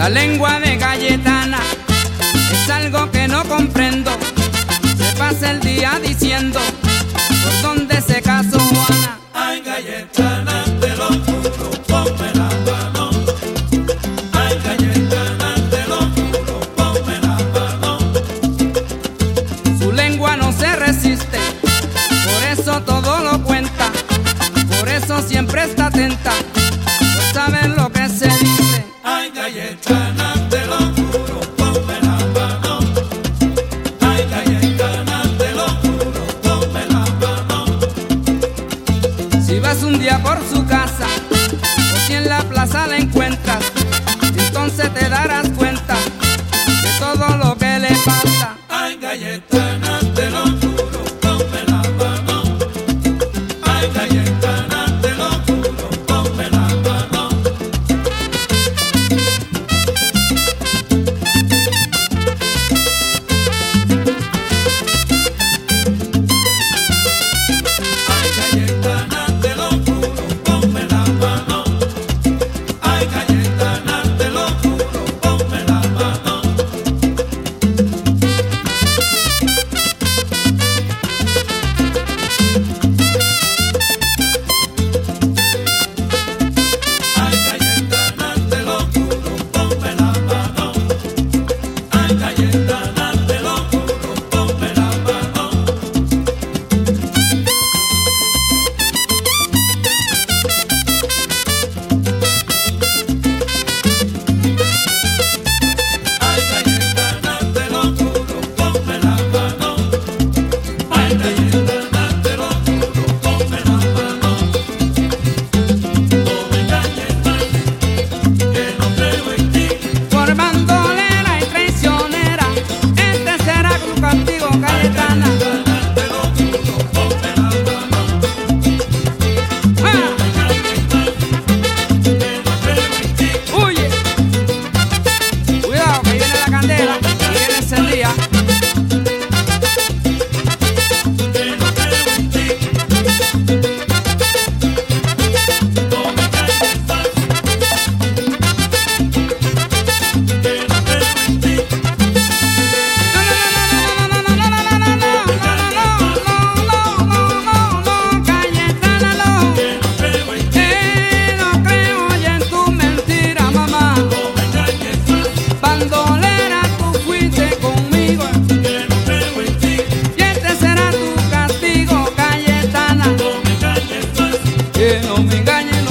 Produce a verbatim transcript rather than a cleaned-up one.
La lengua de Cayetana es algo que no comprendo. Se pasa el día diciendo por dónde se casó Juana. Ay, Cayetana, te lo juro, ponme la mano. Ay, Cayetana, te lo juro, ponme la mano. Su lengua no se resiste, por eso todo lo cuenta. Por eso siempre está atenta, pues sabe lo que se dice. Ay, Cayetana, te lo juro, ponme la mano. Ay, Cayetana, te lo juro, ponme la mano. Si vas un día por su casa o si en la plaza la encuentras, entonces te darás cuenta de todo lo que le pasa. Ay, Cayetana, te lo juro, ponme la mano. Ay, Cayetana, te lo juro, ponme la mano. Ay, Cayetana, te lo juro, ponme la mano. Ay, Cayetana, te lo juro, ponme la mano. Ay, Cayetana, te lo juro, ponme la mano. Ay, Cayetana, te lo juro, ponme la mano. Ay, Cayetana, te lo juro, ponme la mano. Ay, Cayetana, te lo juro, ponme la mano. No me engañes más, que no creo en ti. Por bandolera y traicionera, este será tu castigo, Cayetana. Cayetana, te lo juro, ponme la mano. ¡Ah! No me engañes más, que no creo en ti. ¡Huye! Cuidado que viene la candela y viene encendida. Que no creo en ti. No me engañes más, que no creo en ti. No, no, no, no, no, no, no, no, no, no, no, no, no, no, no, Cayetana, no. Que no creo en ti. Eh, no creo ya en tu mentira, mamá. No me engañes más, Bandolera, tú fuiste conmigo que no creo en ti. y este será tu castigo, Cayetana. No me engañes más. Que no me engañes